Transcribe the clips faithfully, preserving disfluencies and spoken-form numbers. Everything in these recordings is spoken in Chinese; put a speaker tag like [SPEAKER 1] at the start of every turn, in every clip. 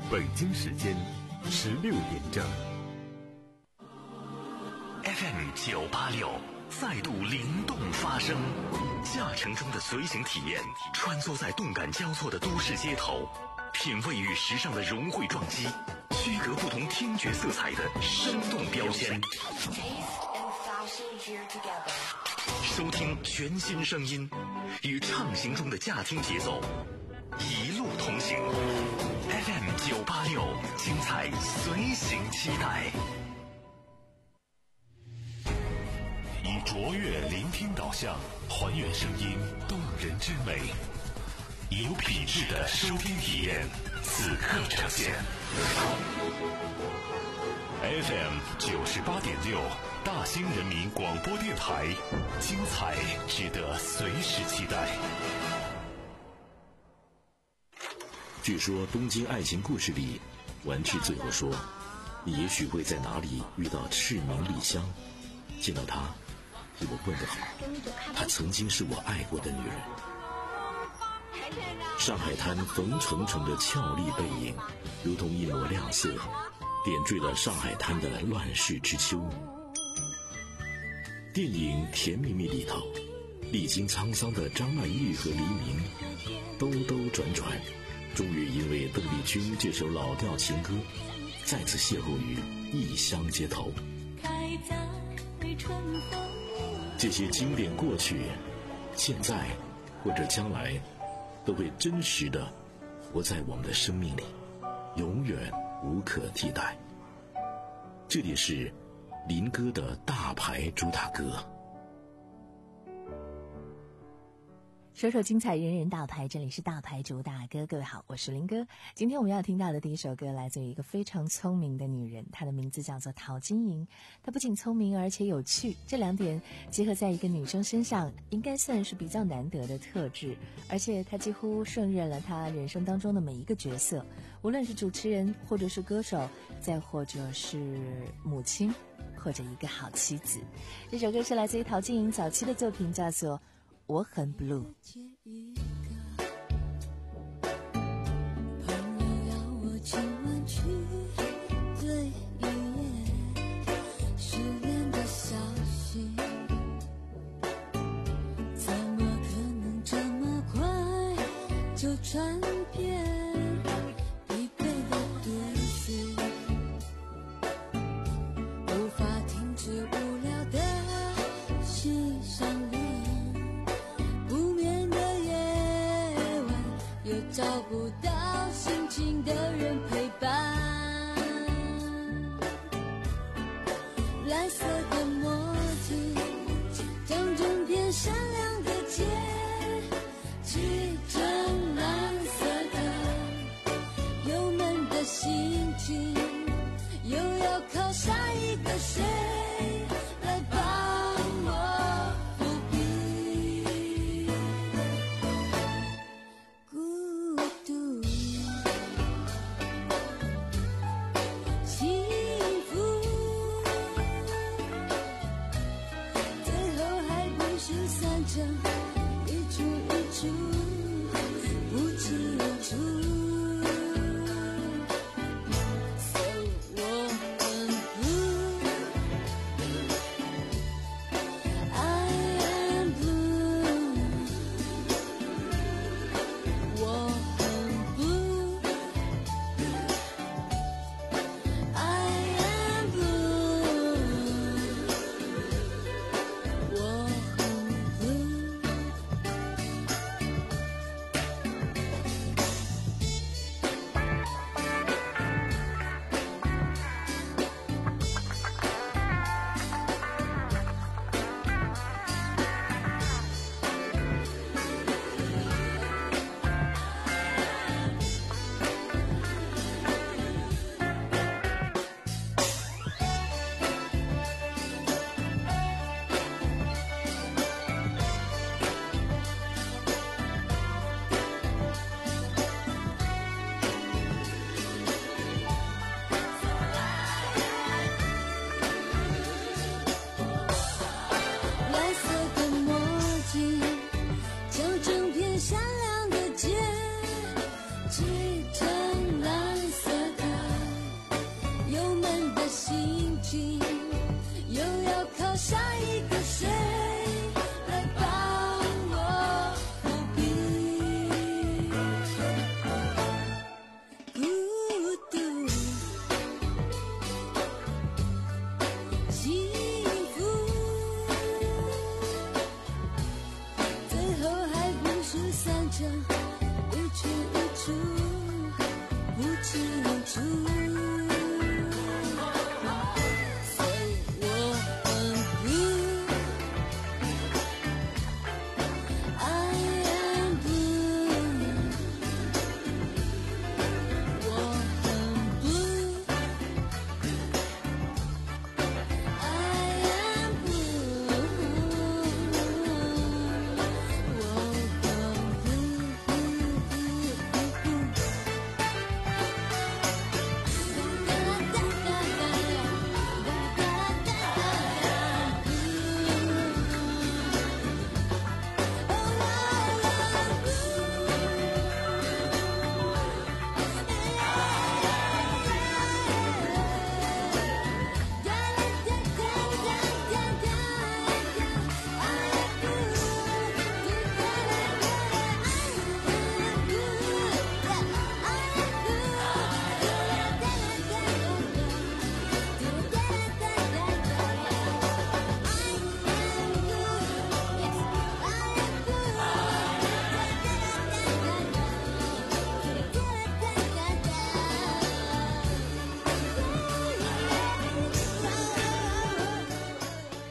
[SPEAKER 1] 北京时间十六点整。
[SPEAKER 2] F M 九八六再度灵动发声，驾乘中的随行体验，穿梭在动感交错的都市街头，品味与时尚的融汇撞击，区隔不同听觉色彩的生动标签。收听全新声音，与畅行中的驾听节奏，一路同行。F M 九八六，精彩随行期待。
[SPEAKER 3] 以卓越聆听导向，还原声音动人之美，有品质的收听体验，此刻呈现。F M 九十八点六，大兴人民广播电台，精彩值得随时期待。
[SPEAKER 4] 据说《东京爱情故事》里，丸治最后说：“你也许会在哪里遇到赤名莉香，见到她，给我问个好。她曾经是我爱过的女人。”上海滩冯程程的俏丽背影，如同一抹亮色，点缀了上海滩的乱世之秋。电影《甜蜜蜜》里头，历经沧桑的张曼玉和黎明，兜兜转转，终于因为邓丽君这首老调情歌，再次邂逅于异乡街头。这些经典过去，现在或者将来，都会真实的活在我们的生命里，永远无可替代。这里是林哥的大牌主打歌。
[SPEAKER 5] 首首精彩，人人大牌，这里是大牌主打歌。各位好，我是林哥。今天我们要听到的第一首歌来自于一个非常聪明的女人，她的名字叫做陶晶莹。她不仅聪明而且有趣，这两点结合在一个女生身上，应该算是比较难得的特质。而且她几乎胜任了她人生当中的每一个角色，无论是主持人，或者是歌手，再或者是母亲，或者一个好妻子。这首歌是来自于陶晶莹早期的作品，叫做我很 blue。
[SPEAKER 6] 朋友要我今晚去对一夜失恋的消息，怎么可能这么快就传遍疲惫的都市，无法停止无聊的欣赏脸不眠的夜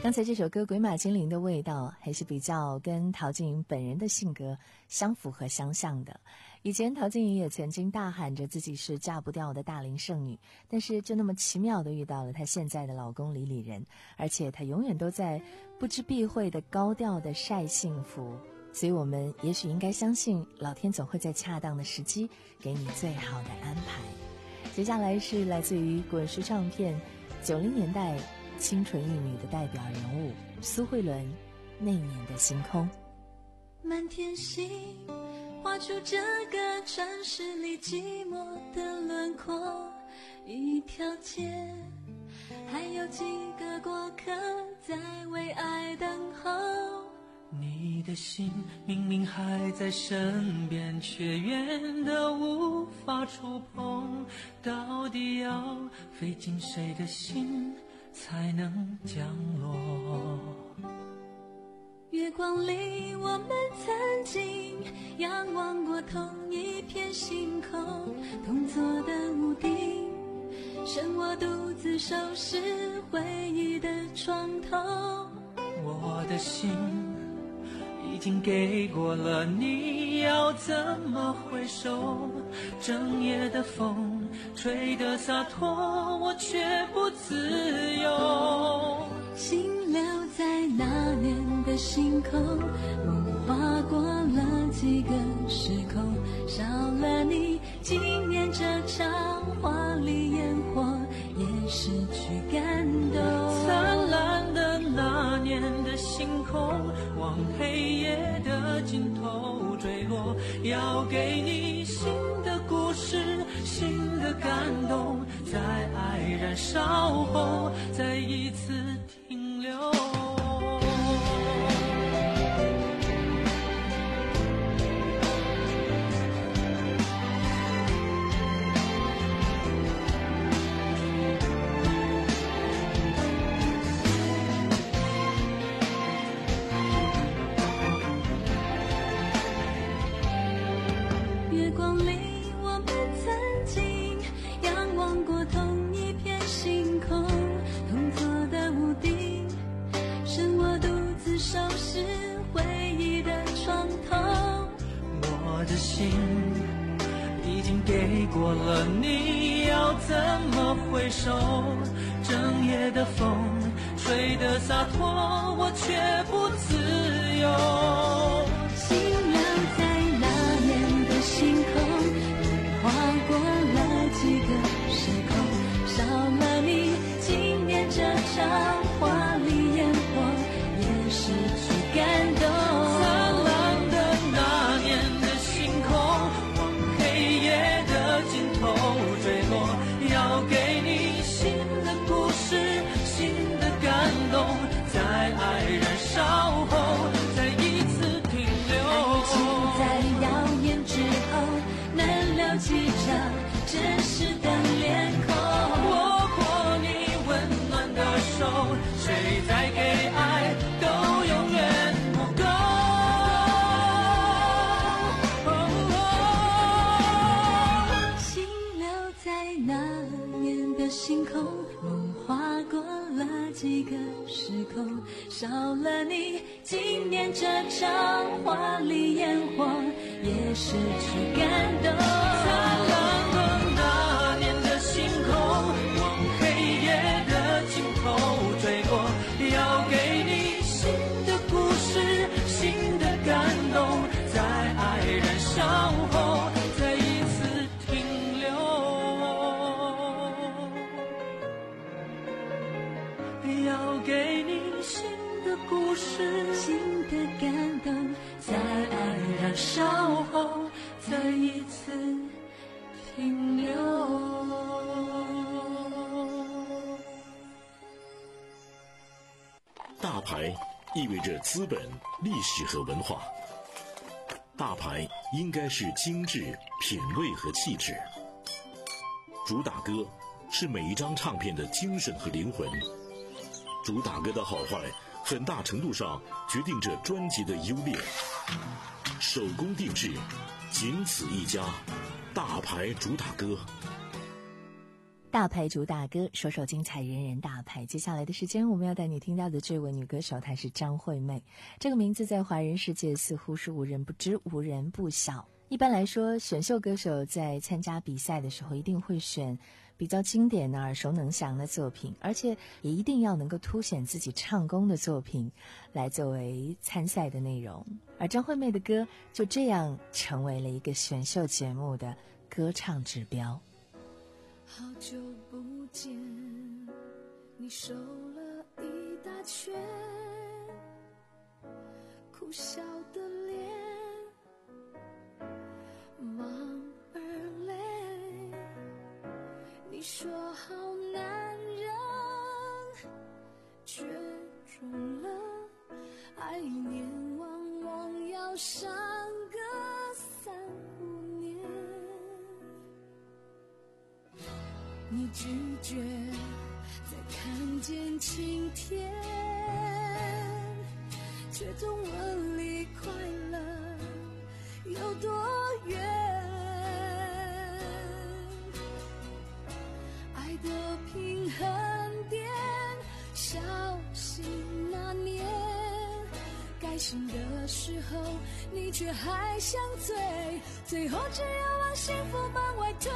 [SPEAKER 5] 刚才这首歌《鬼马精灵》的味道还是比较跟陶晶莹本人的性格相符合相像的。以前陶晶莹也曾经大喊着自己是嫁不掉的大龄剩女，但是就那么奇妙的遇到了她现在的老公李李仁，而且她永远都在不知避讳的高调的晒幸福。所以我们也许应该相信老天总会在恰当的时机给你最好的安排。接下来是来自于滚石唱片九零年代清纯玉女的代表人物苏慧伦，那年的星空。
[SPEAKER 6] 满天星画出这个城市里寂寞的轮廓，一条街还有几个过客在为爱等候。
[SPEAKER 7] 你的心明明还在身边，却远得无法触碰，到底要飞进谁的心才能降落？
[SPEAKER 6] 月光里我们曾经仰望过同一片星空，同座的屋顶，剩我独自收拾回忆的床头。
[SPEAKER 7] 我的心已经给过了你，要怎么回首？整夜的风吹得洒脱，我却不自由。
[SPEAKER 6] 心留在那年的星空，梦划过了几个时空，少了你，今年这场华丽烟火也失去感动。
[SPEAKER 7] 灿烂的那年的星空，往黑夜的尽头坠落，要给你新的故事，新的感动，在爱燃烧后再一次停留。
[SPEAKER 6] 月光里我们曾经仰望过同一片星空，同座的屋顶，剩我独自收拾回忆的床头。
[SPEAKER 7] 我的心已经给过了你，要怎么回首？整夜的风吹得洒脱，我却不自由。
[SPEAKER 6] 心留在那年的星空，划过了几个时空，少了你，今年这场华丽烟火也失去感动。
[SPEAKER 7] 灿烂的那年的星空，往黑夜的尽头坠落，要给你新的故事，新的感动，在爱燃烧后再一次停留。
[SPEAKER 6] 爱情在耀眼之后，能留几张真实的脸孔。
[SPEAKER 7] 握过你温暖的手，谁再给爱都永远不够。
[SPEAKER 6] 心留在那年的星空，梦划过了几个时空，少了你，今年这场华丽烟火也失去感动。
[SPEAKER 7] 灿烂的那年的星空，往黑夜的尽头坠落，要给你新的故事，新的感动，在爱燃烧后再一次停留。要给你新的故事，
[SPEAKER 6] 新的感动，
[SPEAKER 7] 在爱燃烧后再一次停留。
[SPEAKER 4] 大牌意味着资本、历史和文化。大牌应该是精致、品味和气质。主打歌是每一张唱片的精神和灵魂。主打歌的好坏，很大程度上决定着专辑的优劣。手工定制，仅此一家，大牌主打歌。
[SPEAKER 5] 大牌主打歌，首首精彩，人人大牌。接下来的时间，我们要带你听到的这位女歌手，她是张惠妹。这个名字在华人世界似乎是无人不知，无人不晓。一般来说，选秀歌手在参加比赛的时候，一定会选比较经典的、耳熟能详的作品，而且也一定要能够凸显自己唱功的作品，来作为参赛的内容。而张惠妹的歌就这样成为了一个选秀节目的歌唱指标。
[SPEAKER 6] 好久不见，你瘦了一大圈，苦笑的脸，忙而累。你说好男人，却中了，爱一年往往要上个三五年。你拒绝再看见晴天，却总问离快乐有多远。爱的平衡点，小心那年，该醒的时候你却还想醉，最后只有往幸福门外推。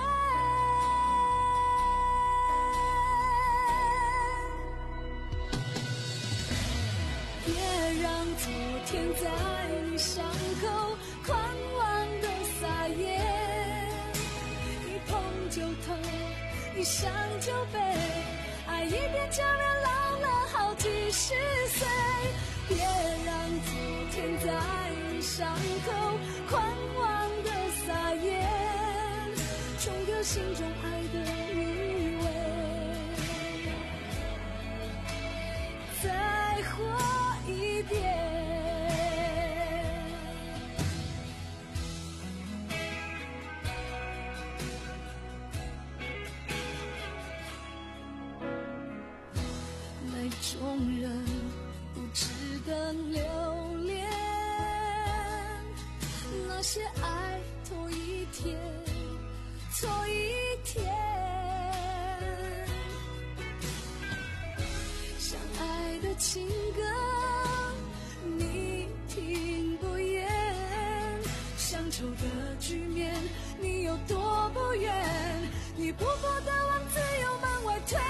[SPEAKER 6] 别让昨天在你伤口狂妄的撒野，一碰就痛，一伤就悲，爱一遍就连老了好几十岁。别让昨天在你伤口狂妄的撒野，冲掉心中爱的余味，再活一遍。那种人不值得留恋，那些爱拖一天错一天，相爱的情歌你听不厌，乡愁的局面你有多不愿，你不过的往自由门外推。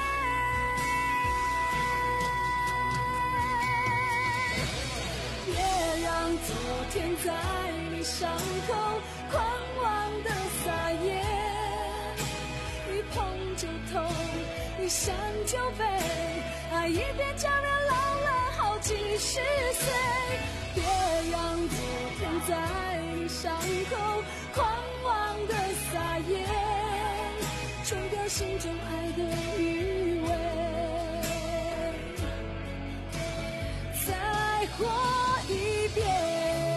[SPEAKER 6] 别让昨天在你伤口狂妄的撒野，一碰就痛，一伤就悲，爱一遍就连老了好几十岁。别让昨天在你伤口狂妄的撒野，冲掉心中爱的余味，再活一遍。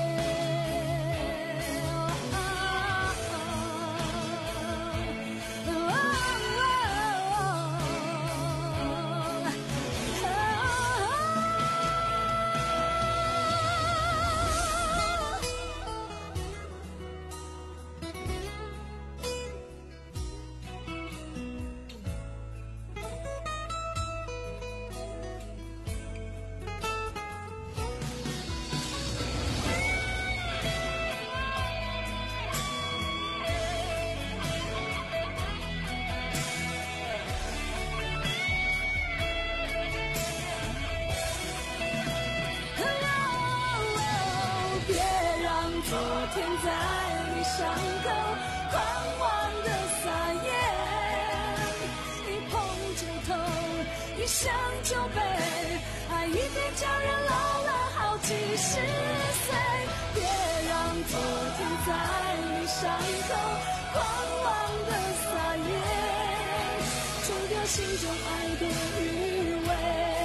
[SPEAKER 6] 昨天在你伤口狂妄的撒野，一碰就痛，一伤就悲，爱一遍就人老了好几十岁。别让昨天在你伤口狂妄的撒野，冲掉心中爱的余味，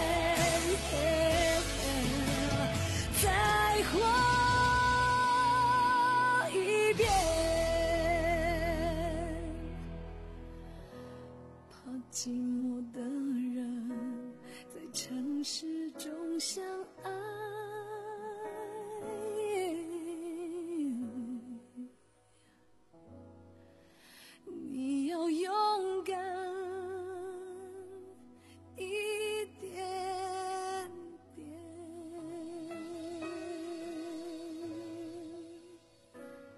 [SPEAKER 6] 再活寂寞的人在城市中相爱，你要勇敢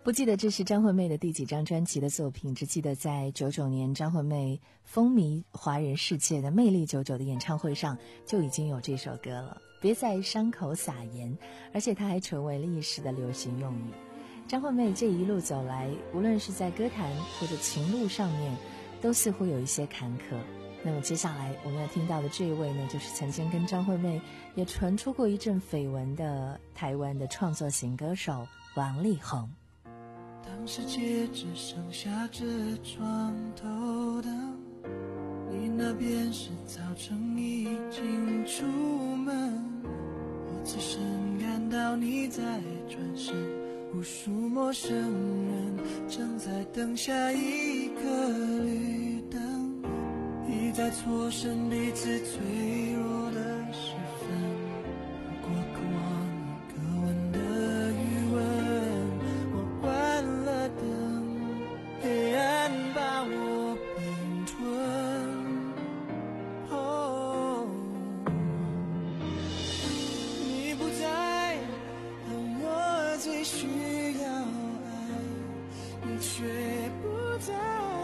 [SPEAKER 5] 不记得这是张惠妹的第几张专辑的作品，只记得在九九年张惠妹风靡华人世界的魅力九九的演唱会上就已经有这首歌了，别在伤口撒盐，而且它还成为了一时的流行用语。张惠妹这一路走来，无论是在歌坛或者情路上面，都似乎有一些坎坷。那么接下来我们要听到的这一位呢，就是曾经跟张惠妹也传出过一阵绯闻的台湾的创作型歌手王力宏。
[SPEAKER 7] 当世界只剩下这床头灯，你那边是早晨已经出门，我此生看到你在转身，无数陌生人正在等下一个绿灯，一再错身彼此脆弱的时分，不过渴望一个吻的余温，我关了灯，黑暗把我并吞。哦，你不在，当我最需要爱，你却不在。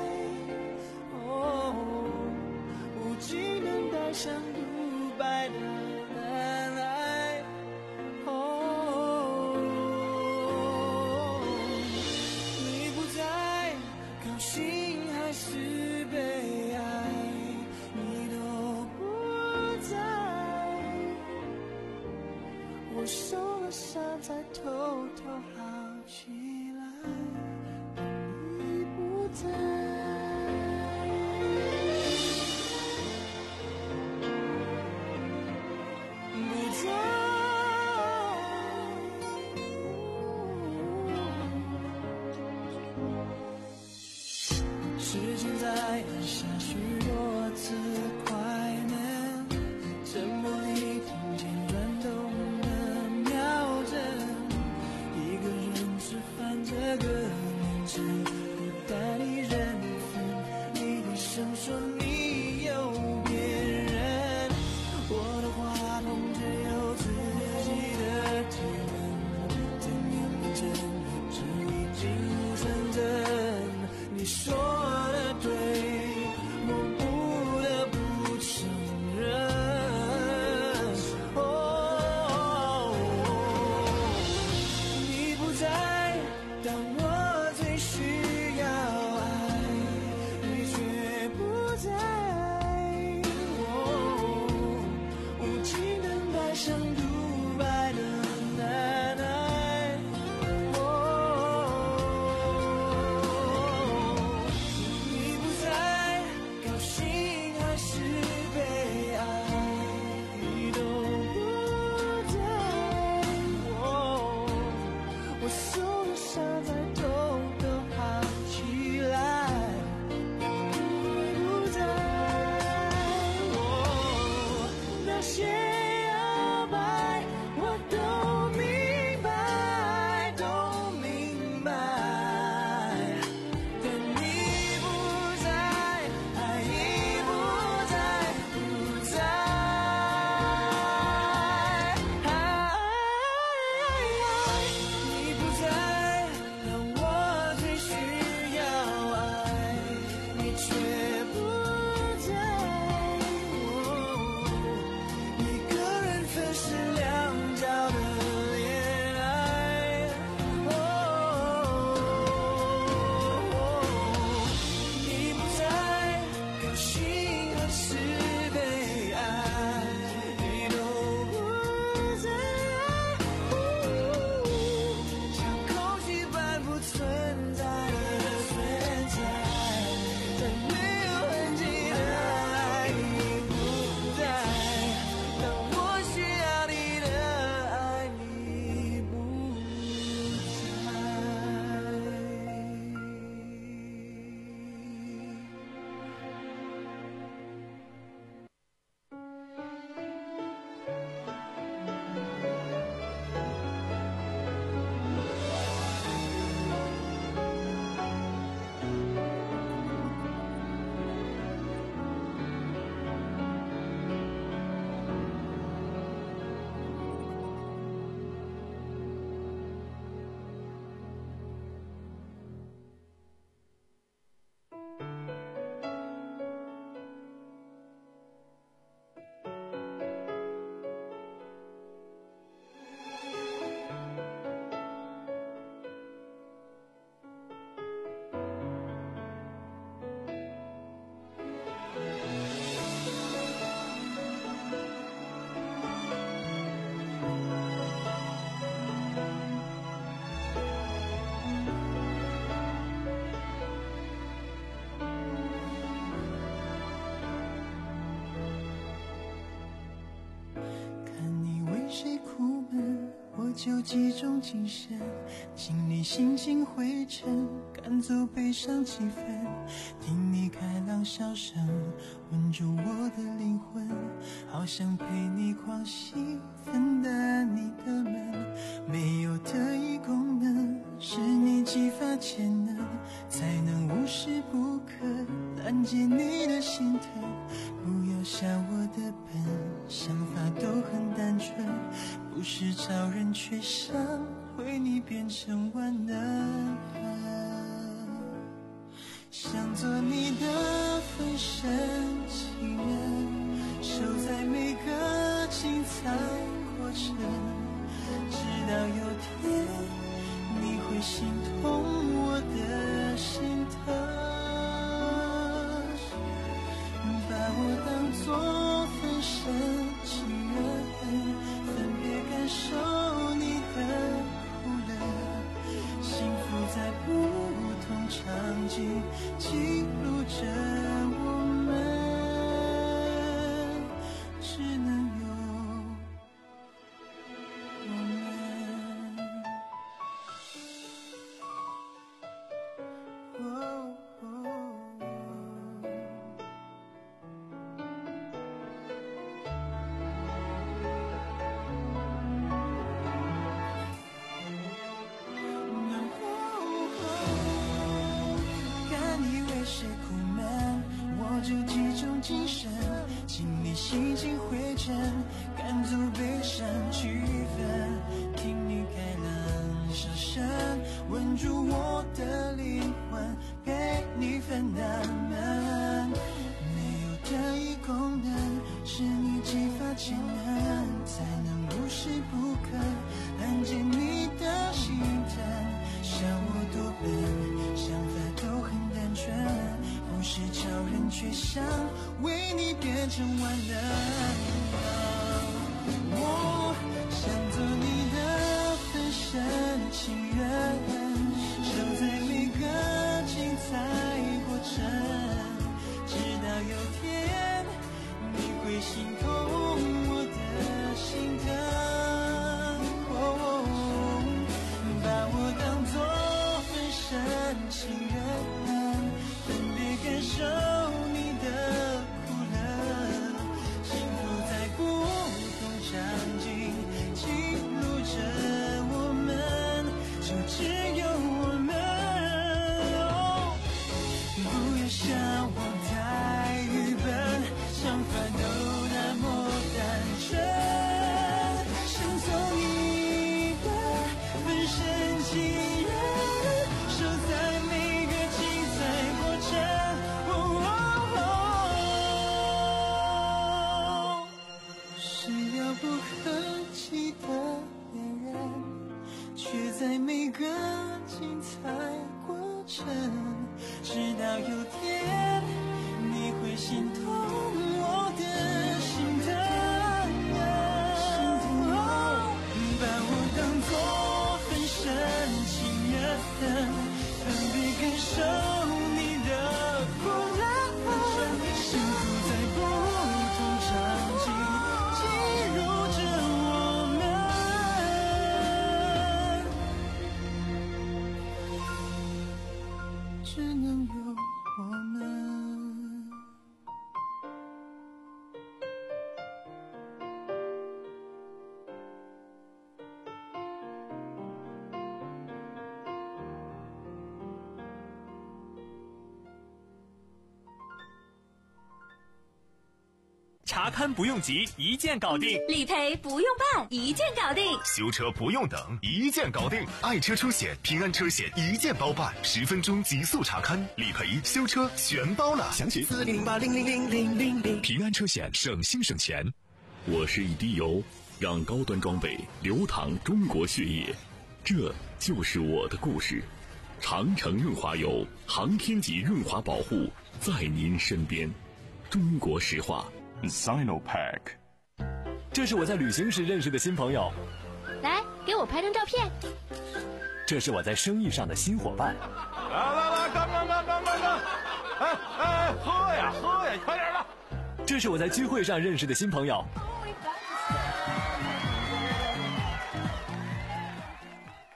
[SPEAKER 7] 哦，无尽等待像独白的难挨。哦，你不在，高兴还是悲哀，你都不在，我受了伤才偷偷好起来，你不在。时间在按下许多次快门，沉默里听见转动的秒针，一个人吃饭这个名字不带你认分，你低声说你有别人，我的话筒只有自己的体温，怎样认真也只已经成真，你说的对，我不得不
[SPEAKER 8] 就集中精神，清理心情灰尘，赶走悲伤气氛，听你开朗笑声，温住我的灵魂，好想陪你狂喜，分担你的门，没有特异功能，是你激发潜能，才能无时不刻拦截你的心疼。不要笑我的笨，想法都很单纯，不是超人却想为你变成万能，想做你的分身情人，守在每个精彩过程，直到有天你会心痛我的心疼，把我当作分身情人，分别感受你的苦乐，幸福在不同场景记录着我们，只能有我们。哦就集中精神，清理心情灰尘，赶走悲伤气氛，听你开朗笑声，稳住我的灵魂，陪你分担们，没有特异功能，是你激发潜能，才能无时不刻拦截你的心疼，笑我多笨，想法都很单纯，不是超人却想为你变成万能，我想做你的分身情人，守在每个精彩过程，直到有天你会心痛我的心疼，哦，把我当作分身情人，感受你的苦乐，幸福在不同场景记录着我们，就只有我们，哦，不要笑我太愚笨，想法都那么单纯，想做你的分身情人，守在每个精彩过程，不可及的恋人，却在每个精彩过程，直到有天你会心痛我的心疼，把我当作分身情人，分别感受你的苦乐，幸福在不同场景只能有我们。
[SPEAKER 9] 查勘不用急，一键搞定；
[SPEAKER 10] 理赔不用办，一键搞定；
[SPEAKER 1] 修车不用等，一键搞定。爱车车险、平安车险一键包办，十分钟极速查勘、理赔、修车全包了。详情四零零八零零零零零零。平安车险，省心省钱。
[SPEAKER 3] 我是一滴油，让高端装备流淌中国血液，这就是我的故事。长城润滑油，航天级润滑保护，在您身边。中国石化。
[SPEAKER 11] Sinopack，
[SPEAKER 9] 这是我在旅行时认识的新朋友，
[SPEAKER 10] 来给我拍张照片。
[SPEAKER 9] 这是我在生意上的新伙伴。
[SPEAKER 11] 来来来，干干干干干干！哎哎，喝呀喝呀，快点的！
[SPEAKER 9] 这是我在聚会上认识的新朋友。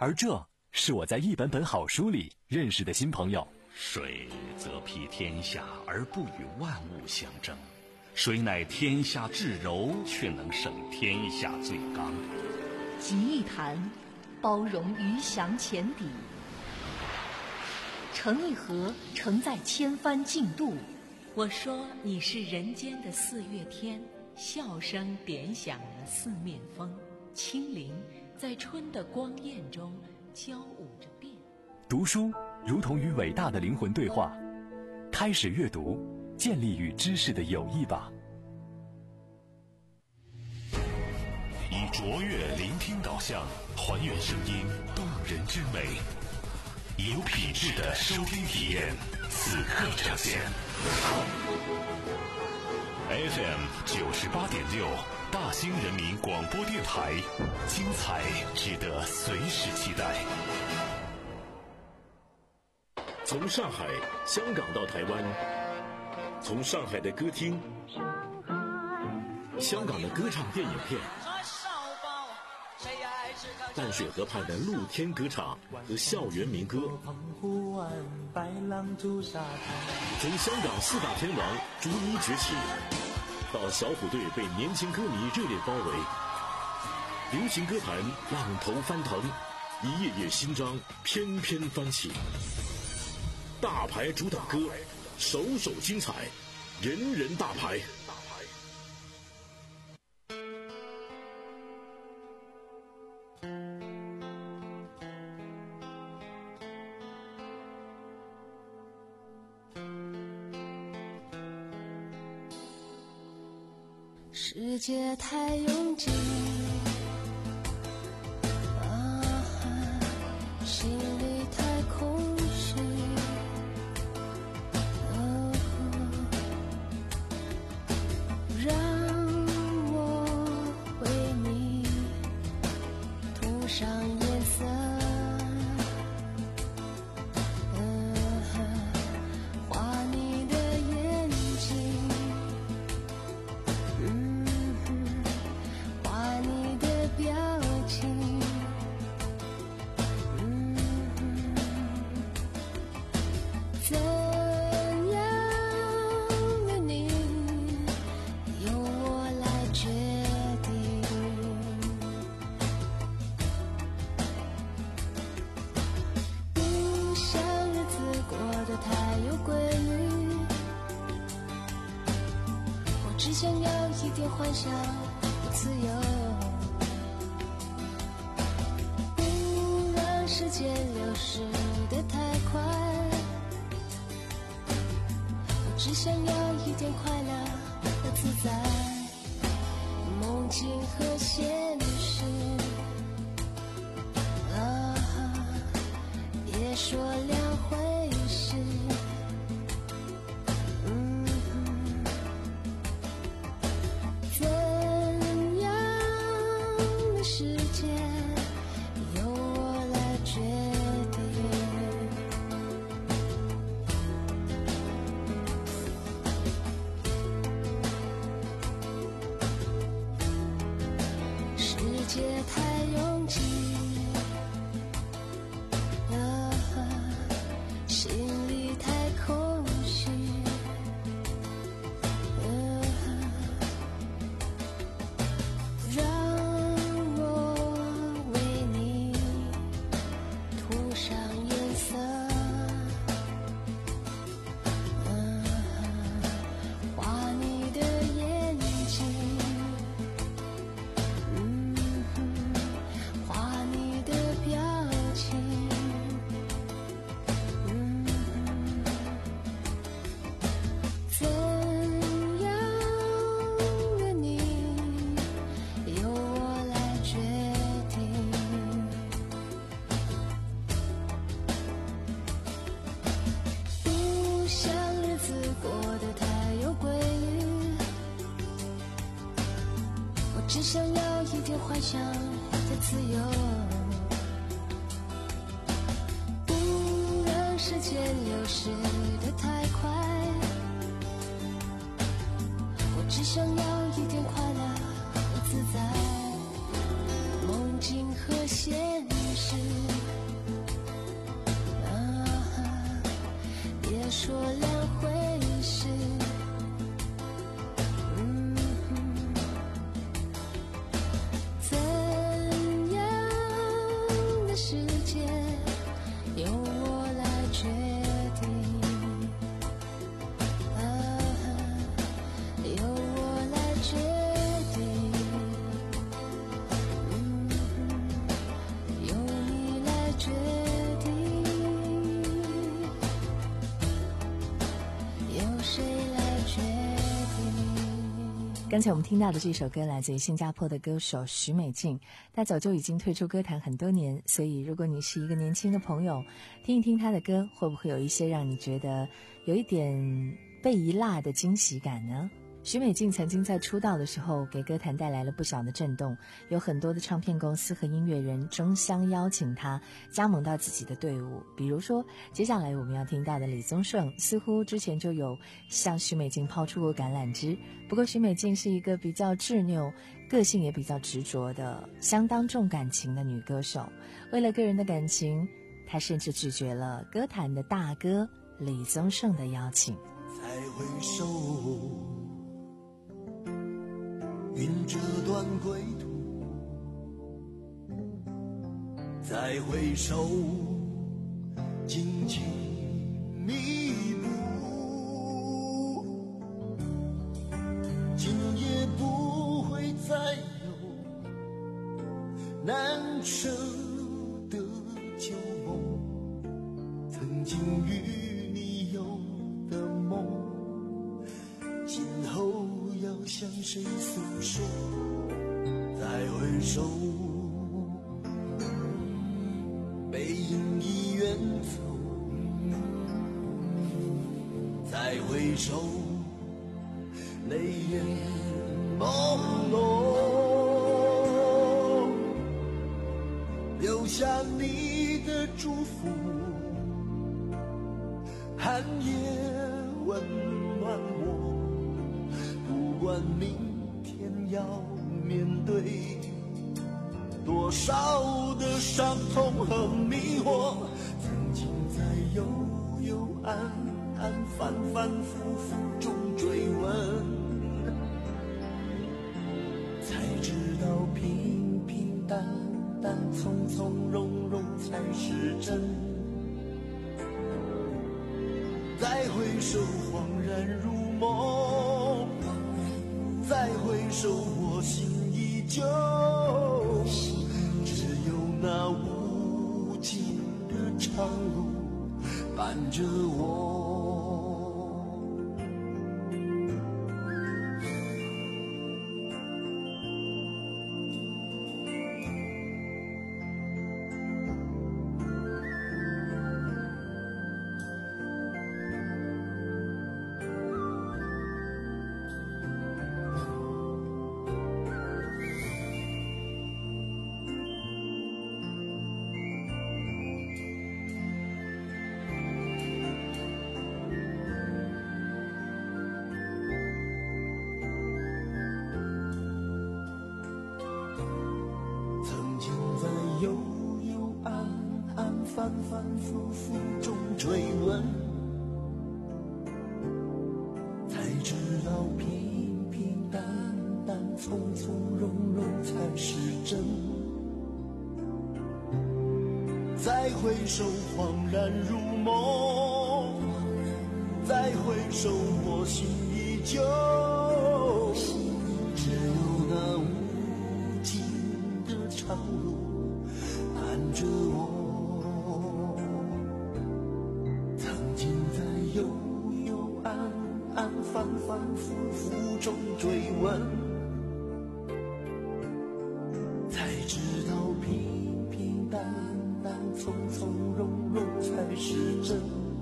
[SPEAKER 12] 而这是我在一本本好书里认识的新朋友。
[SPEAKER 2] 水则披天下而不与万物相争，水乃天下至柔，却能胜天下最刚。
[SPEAKER 13] 集一坛，包容鱼翔浅底；成一河，承载千帆竞渡。
[SPEAKER 14] 我说你是人间的四月天，笑声点响了四面风，清灵在春的光艳中交舞着变。
[SPEAKER 12] 读书如同与伟大的灵魂对话，开始阅读，建立与知识的友谊吧。
[SPEAKER 1] 以卓越聆听导向，还原声音动人之美，有品质的收听体验，此刻呈现。F M 九十八点六，大兴人民广播电台，精彩值得随时期待。
[SPEAKER 4] 从上海、香港到台湾，从上海的歌厅、香港的歌唱电影片，淡水河畔的露天歌唱和校园民歌，从香港四大天王逐一崛起，到小虎队被年轻歌迷热烈包围，流行歌坛浪头翻腾，一页页新章翩翩翻起。大牌主打歌，首首精彩，人人大牌。
[SPEAKER 6] 世界太拥挤，啊，心里太空虚，哦，让我为你涂上颜色，嗯，画你的眼睛，嗯，画你的表情，嗯，怎样的你由我来决定。不想日子过得太有规律，我只想要一点幻想和自由，不让时间流逝得太快，我只想要一点快乐和自在，梦境和现实，啊，别说两回事，嗯，怎样的世界由我来决定。世界太拥挤，啊，心里太空虚，嗯，让我为你涂上颜色，嗯，画你的眼睛，嗯，画你的表情，嗯，怎样的你由我来决定。不想日子过得太有规律，我只想要一点幻想的自由，不让时间流逝得太快，我只想要一点快乐和自在，梦境和现实。 谁来决定。
[SPEAKER 5] 刚才我们听到的这首歌来自于新加坡的歌手许美静，她早就已经退出歌坛很多年，所以如果你是一个年轻的朋友，听一听她的歌，会不会有一些让你觉得有一点被一辣的惊喜感呢？许美静曾经在出道的时候给歌坛带来了不小的震动，有很多的唱片公司和音乐人争相邀请她加盟到自己的队伍，比如说接下来我们要听到的李宗盛，似乎之前就有向许美静抛出过橄榄枝。不过许美静是一个比较执拗，个性也比较执着的相当重感情的女歌手，为了个人的感情，她甚至拒绝了歌坛的大哥李宗盛的邀请。
[SPEAKER 15] 再回首，云这段归途，再回首，荆棘密布，今夜不会再有难舍的旧梦，曾经与你有的梦，今后要向谁诉说？再回首，背影已远走。再回首，泪眼朦胧，留下你的祝福，寒夜温暖我。不管明天要面对多少的伤痛和迷惑，曾经在幽幽暗暗反反复复中追问，才知道平平淡淡从从容容才是真。再回首恍然如梦，再回首我心依旧，只有那无尽的长路伴着我。悠悠暗暗反反复复中追问，才知道平平淡淡从从容容才是真。再回首恍然如梦，再回首我心依旧，只有那无尽的长路伴着我。曾经在幽幽暗暗反反复复中追问，才知道平平淡淡从从容容才是真。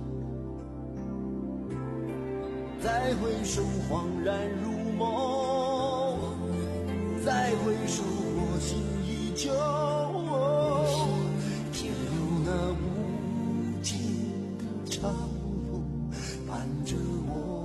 [SPEAKER 15] 再回首恍然如梦，再回首我心依旧，只有那无尽的长路伴着我。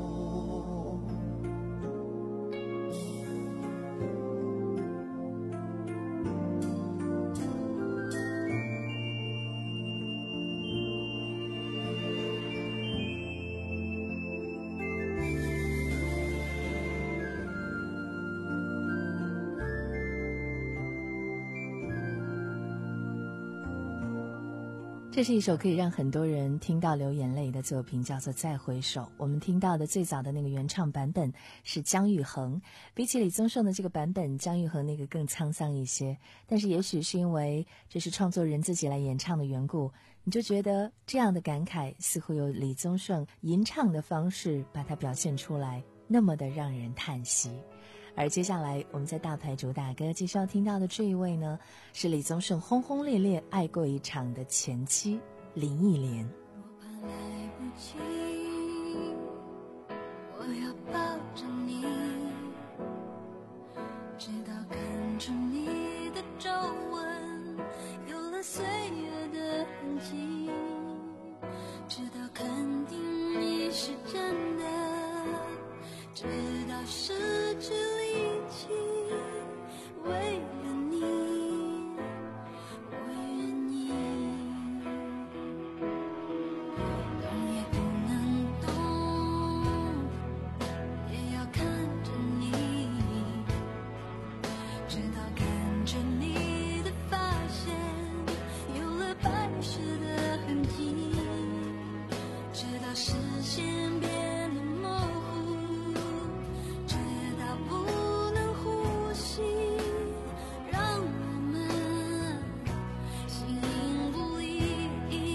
[SPEAKER 5] 这是一首可以让很多人听到流眼泪的作品，叫做《再回首》。我们听到的最早的那个原唱版本是姜育恒，比起李宗盛的这个版本，姜育恒那个更沧桑一些。但是也许是因为这是创作人自己来演唱的缘故， 你就觉得这样的感慨似乎由李宗盛吟唱的方式把它表现出来，那么的让人叹息。而接下来我们在大牌主打歌继续要听到的这一位呢，是李宗盛轰轰烈烈爱过一场的前妻林忆莲。
[SPEAKER 6] 我怕来不及，我要抱着你，直到看出你的皱纹有了岁月的痕迹，直到肯定你是真的，直到失去力气，为了你我愿意，动也不能动，也要看着你，直到看着你的发线有了白雪的痕迹，直到视线变得模糊，直到不能呼吸，让我们形影不离。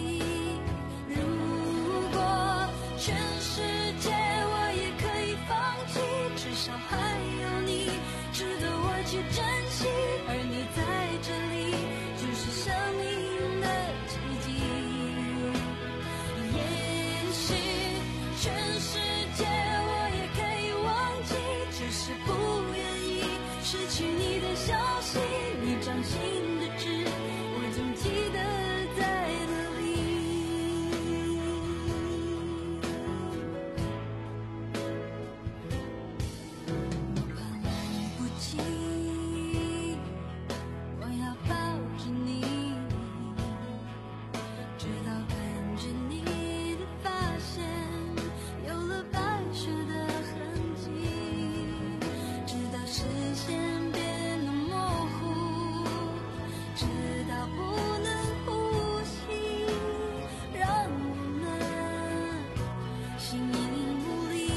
[SPEAKER 6] 如果全世界我也可以放弃，至少还有你值得我去珍惜，而你在这里就是生命的奇迹。也许全世界我也可以忘记，只是不愿意失去你的消息，你掌心的痣我总记得在哪里。我怕来不及，我要抱着你，直到看着你的发线有了白雪的痕迹，直到视线变得模糊，直到不能呼吸，让我们形影不离。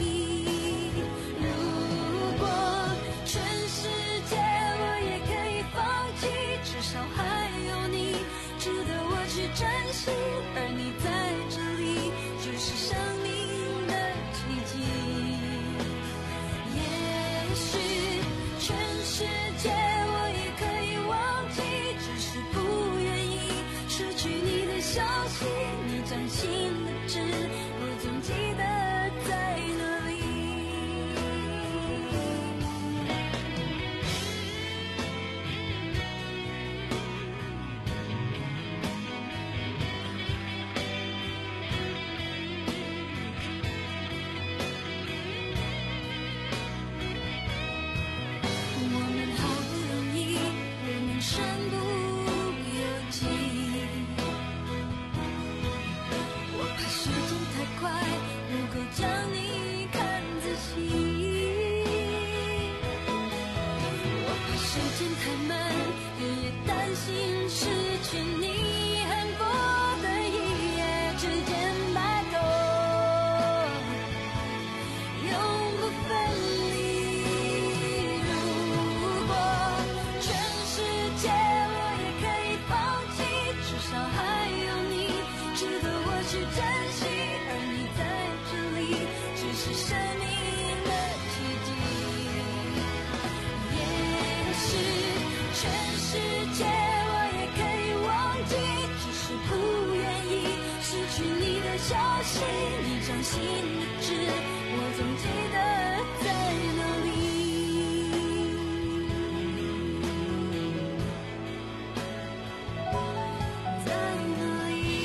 [SPEAKER 6] 如果全世界我也可以放弃，至少还有你值得我去珍惜，而你在这里就是生命的奇迹。也许全世界我也可以忘记，只是不愿意失去你的消息，你掌心的痣我总记得在哪里。我们好不容易人人身不由己，我怕时间太快不够将你看仔细，我怕时间太慢日夜担心失去你，恨不得一夜之间白头永不分离。如果全世界我也可以放弃，至少还有你值得我去珍惜，而你在这里只是生命的奇迹。也许全世界我也可以忘记，只是不愿意失去你的消息，你掌心的痣我总记得在哪里。在哪里？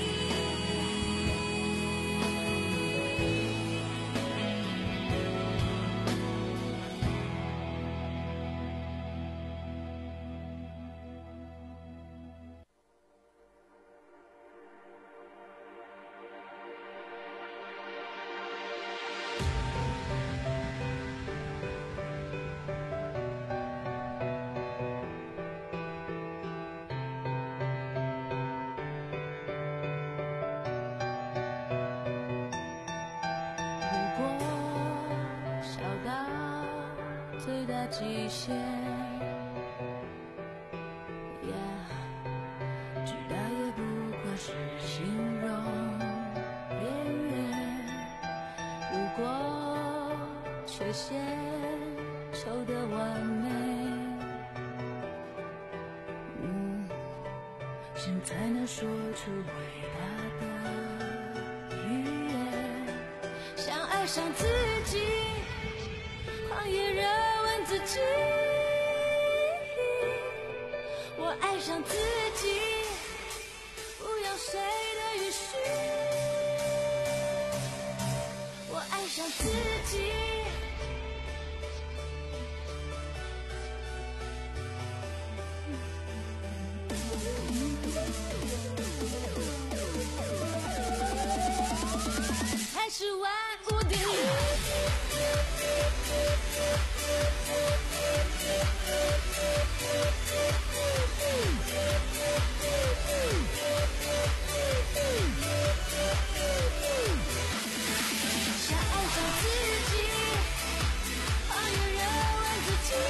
[SPEAKER 6] 最大极限 Yeah 巨大也不过过却献丑的完美，嗯，现在能说出伟大的语言，想爱上自己，狂野热问自己，我爱上自己，不要谁的允许，我爱上自己。才是万物的想爱上自己，狂野热问自己，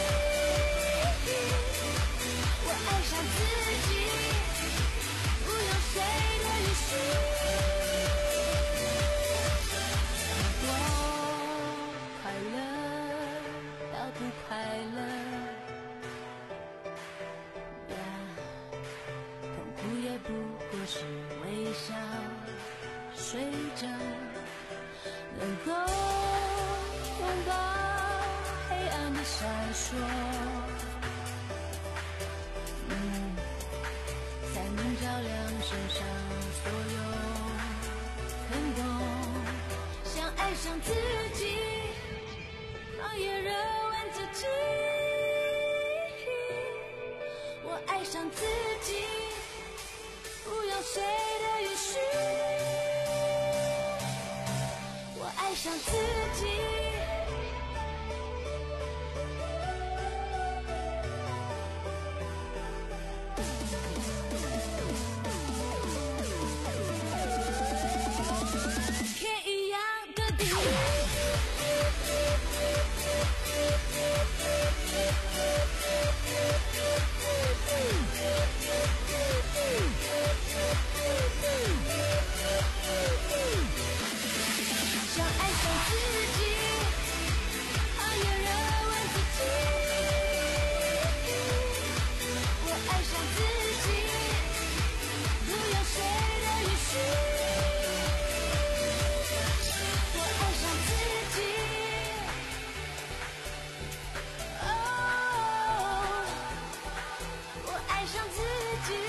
[SPEAKER 6] 我爱上自己，不用谁的允许。不快乐呀，痛苦也不过是微笑睡着，能够拥抱黑暗的闪烁，嗯，才能照亮身上所有坑洞。想爱上自己，狂野热问自己，我爱上自己，不要谁的允许，我爱上自己。天一样的地，想爱上自己，狂野热问自己，我爱上自己，不要谁的允许，我爱上自己。哦，我爱上自己。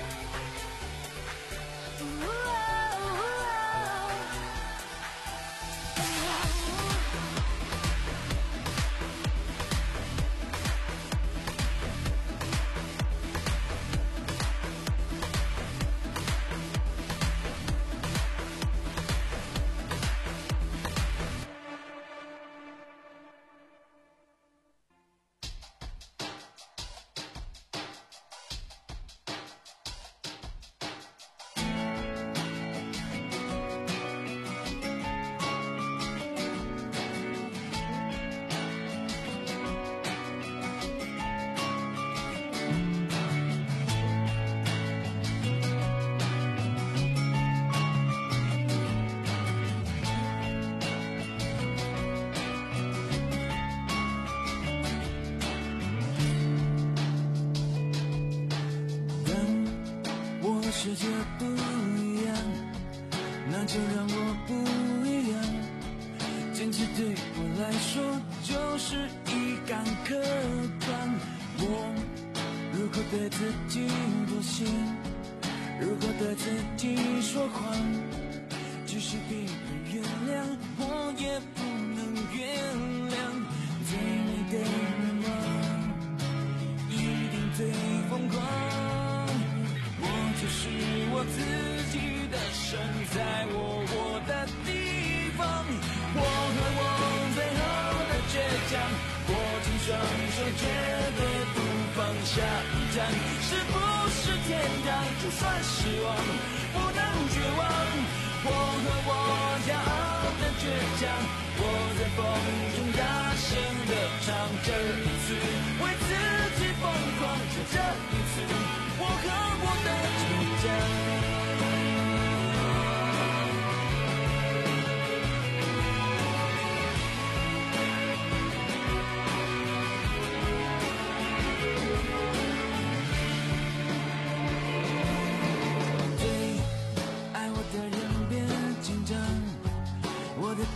[SPEAKER 8] 世界不一样，那就让我不一样。坚持对我来说就是一杆刻板。我如果对自己不信，如果对自己说谎，即使别人原谅，我也不能原谅。最美的愿望，一定最疯狂。就是我自己的神，在我活的地方，我和我最后的倔强，握紧双手绝对不放下一站，是不是天堂？就算失望，不能绝望，我和我骄傲的倔强，我在风中大声地唱，这一次为自己疯狂，就这一次我和我的倔强。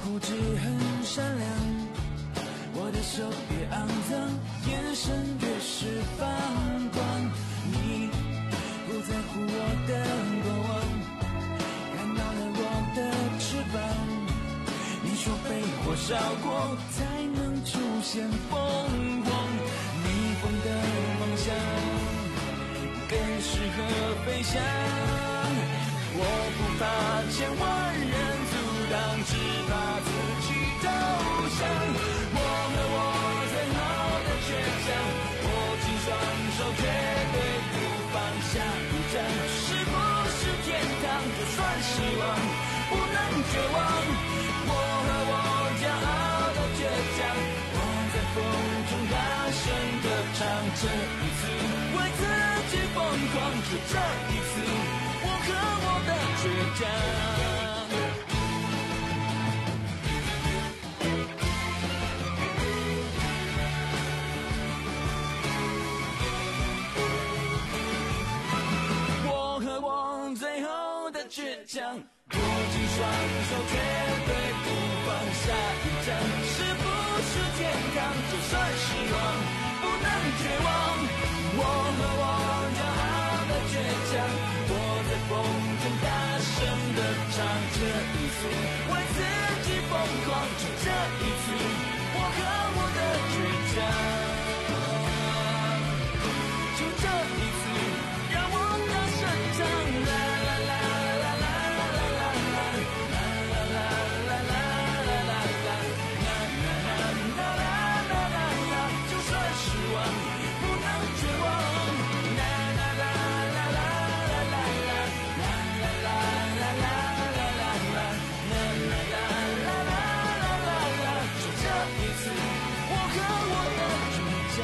[SPEAKER 8] 固执很善良，我的手越肮脏，眼神越是放光。你不在乎我的过往，看到了我的翅膀。你说被火烧过才能出现凤凰，逆风的方向更适合飞翔。我不怕千万人阻挡，只怕自己投降。我和我最后的倔强，握紧双手绝对不放下一站。是不是天堂？就算失望，不能绝望。我和我骄傲的倔强，我在风中大声地唱，这一次为自己疯狂，就这一次我和我的倔强。我和我最后的倔强，握紧双手绝对不放下一站。是不是天堂？就算失望，不能绝望。我和我骄傲的倔强，我在风中大声地唱，这一次为自己疯狂，就这一次我和我的倔强，就这一次让我大声唱，啦啦啦啦啦啦啦啦啦啦啦啦啦啦啦啦啦啦啦，就算失望不能绝望，啦啦啦啦啦啦啦啦啦啦啦啦啦啦啦啦啦啦，就这一次我和我的倔强。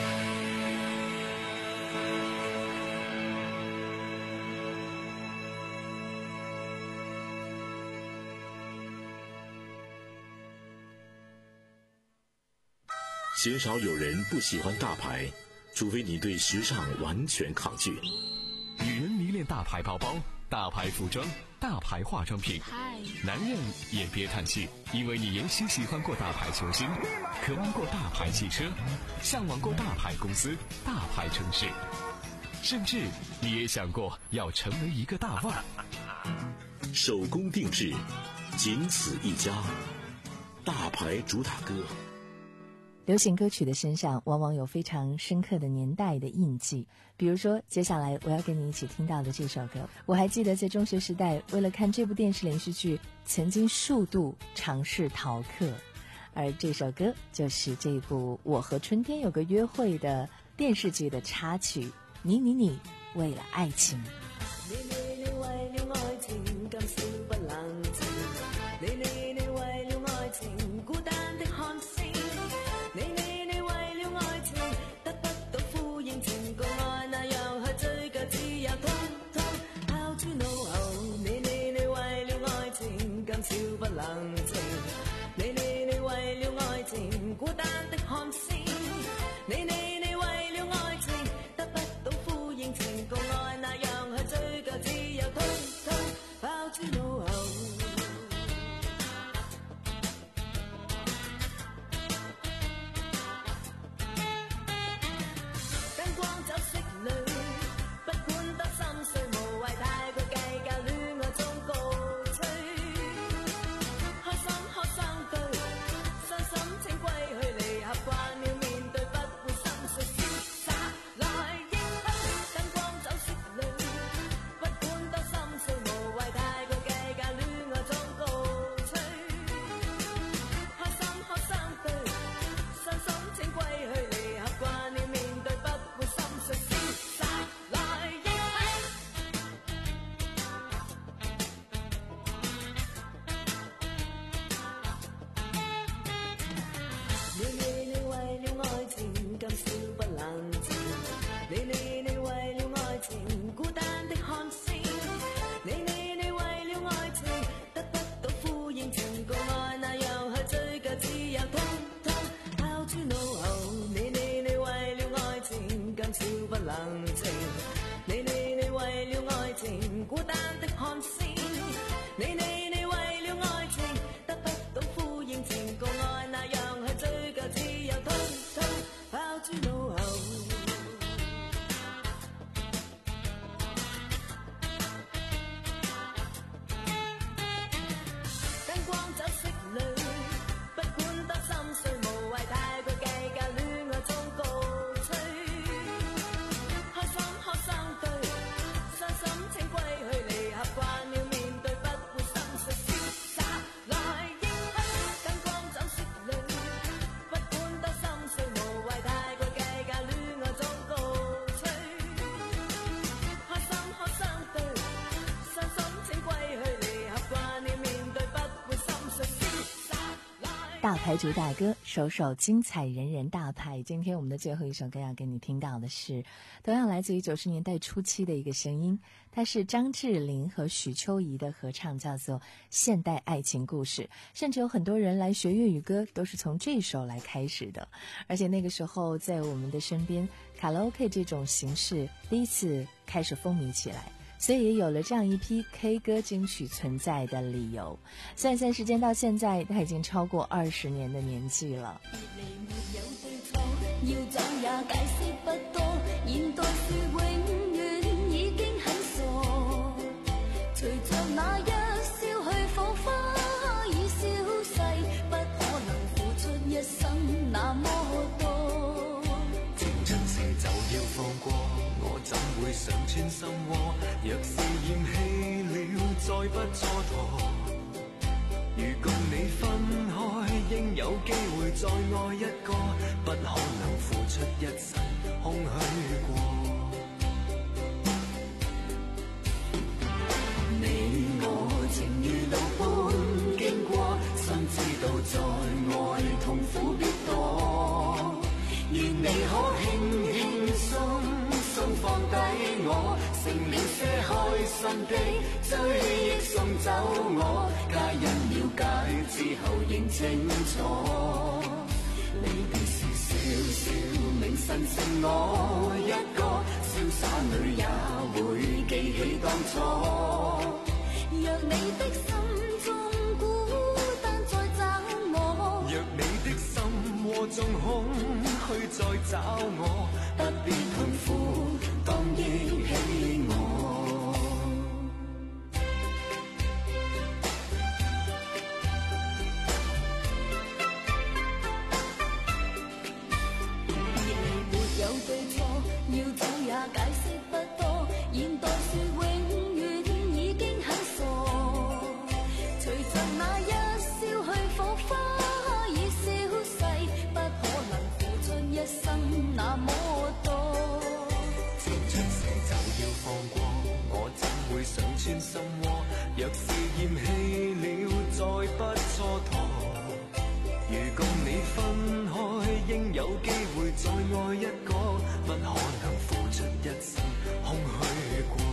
[SPEAKER 4] 鲜少有人不喜欢大牌，除非你对时尚完全抗拒。
[SPEAKER 12] 女人迷恋大牌包包、大牌服装、大牌化妆品，男人也别叹气，因为你也许喜欢过大牌球星，渴望过大牌汽车，向往过大牌公司、大牌城市，甚至你也想过要成为一个大腕。
[SPEAKER 4] 手工定制，仅此一家，大牌主打歌。
[SPEAKER 5] 流行歌曲的身上往往有非常深刻的年代的印记，比如说接下来我要跟你一起听到的这首歌，我还记得在中学时代为了看这部电视连续剧曾经数度尝试逃课，而这首歌就是这部我和春天有个约会的电视剧的插曲，你你你为了爱情。
[SPEAKER 16] 你你你為了愛情今宵不冷靜，你你你為了愛情孤單的看星，你你你為了愛情得不到呼應，情共愛那樣去追究，只有通通拋諸腦後。你你你為了愛情今宵不冷靜，你你你為了愛情孤單的看星，你你你為了愛情得不到呼應，情共愛那樣去追究。
[SPEAKER 5] 大牌主打歌，首首精彩，人人大牌。今天我们的最后一首歌要给你听到的是，同样来自于九十年代初期的一个声音，它是张智霖和许秋怡的合唱，叫做《现代爱情故事》。甚至有很多人来学粤语歌，都是从这首来开始的。而且那个时候，在我们的身边，卡拉 OK 这种形式第一次开始风靡起来。所以也有了这样一批 K 歌金曲存在的理由。算算时间到现在，它已经超过二十年的年纪了。
[SPEAKER 6] 要走也解釋不多，現代說永遠已經很傻。隨着那一消去火花已消逝，不可能付出一生那麼多。
[SPEAKER 7] 正真時就要放過，我怎會想穿心窩？若是厭棄了，再不蹉跎。如共你分開，應有機會再愛一個，不可能付出一生空虛過。你我情如路般經過，心知道在愛痛苦必多。願你可輕輕鬆鬆放低我，成了些開心的追憶送走我，皆因了解之後認清楚。離別時笑笑銘神剩我一個，瀟灑裏也會記起當初。若你的心中孤單再找我，若你的心窩中空虛再找我，不必痛苦，當憶起我。別離沒有對錯，要走也解釋不多，現代說永遠已經很傻。隨着那一消去火花已消逝，不可能付出一生那麼多。接着時就要放過，我怎會想穿心窩？若是厭棄了，再不蹉跎。如共你分開，應有機會再愛一個，不可能付出一生空虛過。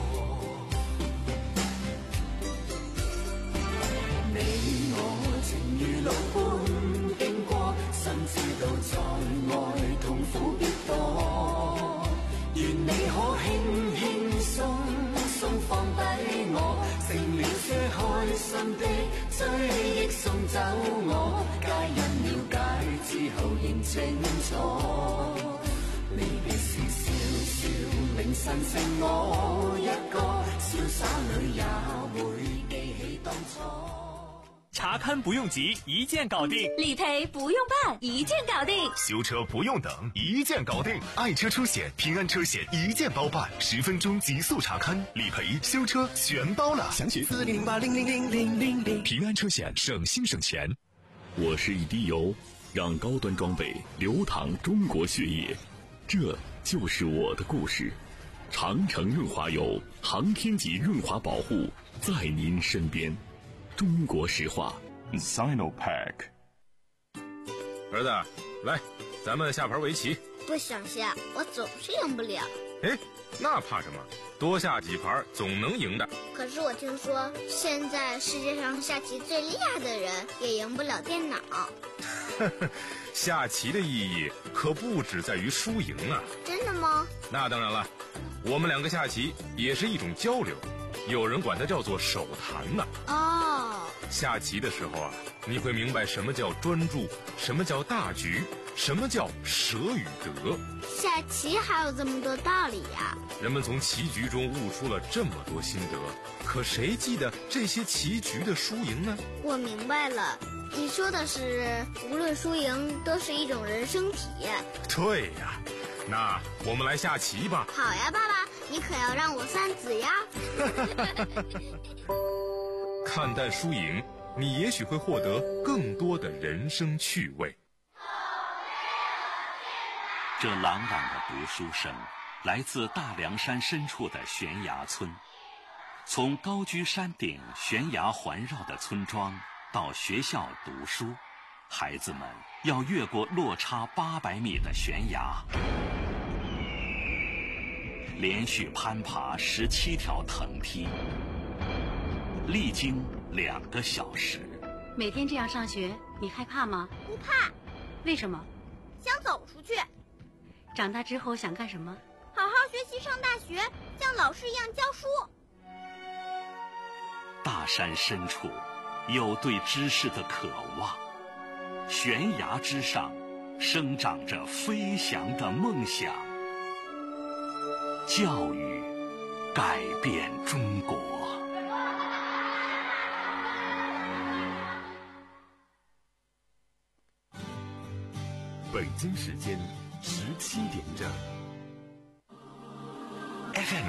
[SPEAKER 7] 你我情如路般經過，心知道在愛痛苦必多。願你可輕輕鬆鬆放低我，成了些開心的追憶送走我，皆因了解之後認清楚。離別時笑笑銘神剩我一個，瀟灑裏也會記起當初。
[SPEAKER 9] 查勘不用急，一键搞定；
[SPEAKER 10] 理赔不用办，一键搞定；
[SPEAKER 1] 修车不用等，一键搞定。爱车出险、平安车险一键包办，十分钟极速查勘、理赔、修车全包了。详情四零八零零零零零零。平安车险，省心省钱。
[SPEAKER 3] 我是一滴油，让高端装备流淌中国血液，这就是我的故事。长城润滑油，航天级润滑保护，在您身边。中国石化
[SPEAKER 11] Sinopack。 儿子，来，咱们下盘围棋。
[SPEAKER 17] 不想下，我总是赢不了。
[SPEAKER 11] 哎，那怕什么？多下几盘总能赢的。
[SPEAKER 17] 可是我听说，现在世界上下棋最厉害的人也赢不了电脑。
[SPEAKER 11] 下棋的意义可不只在于输赢啊。
[SPEAKER 17] 真的吗？
[SPEAKER 11] 那当然了，我们两个下棋也是一种交流，有人管它叫做手谈呢。
[SPEAKER 17] 哦，
[SPEAKER 11] 下棋的时候啊，你会明白什么叫专注，什么叫大局，什么叫舍与得。
[SPEAKER 17] 下棋还有这么多道理呀！
[SPEAKER 11] 人们从棋局中悟出了这么多心得，可谁记得这些棋局的输赢呢？
[SPEAKER 17] 我明白了，你说的是无论输赢都是一种人生体验。
[SPEAKER 11] 对呀，那我们来下棋吧。
[SPEAKER 17] 好呀，爸爸，你可要让我三子呀。
[SPEAKER 11] 看淡输赢，你也许会获得更多的人生趣味。
[SPEAKER 2] 这朗朗的读书声来自大凉山深处的悬崖村，从高居山顶悬崖环绕的村庄到学校读书， 孩子们要越过落差八百米的悬崖，连续攀爬十七条藤梯，历经两个小时。
[SPEAKER 18] 每天这样上学，你害怕吗？
[SPEAKER 17] 不怕。
[SPEAKER 18] 为什么？
[SPEAKER 17] 想走出去。
[SPEAKER 18] 长大之后想干什么？
[SPEAKER 17] 好好学习，上大学，像老师一样教书。
[SPEAKER 2] 大山深处有对知识的渴望，悬崖之上生长着飞翔的梦想。教育改变中国。
[SPEAKER 1] 北京时间十七点整。
[SPEAKER 2] F M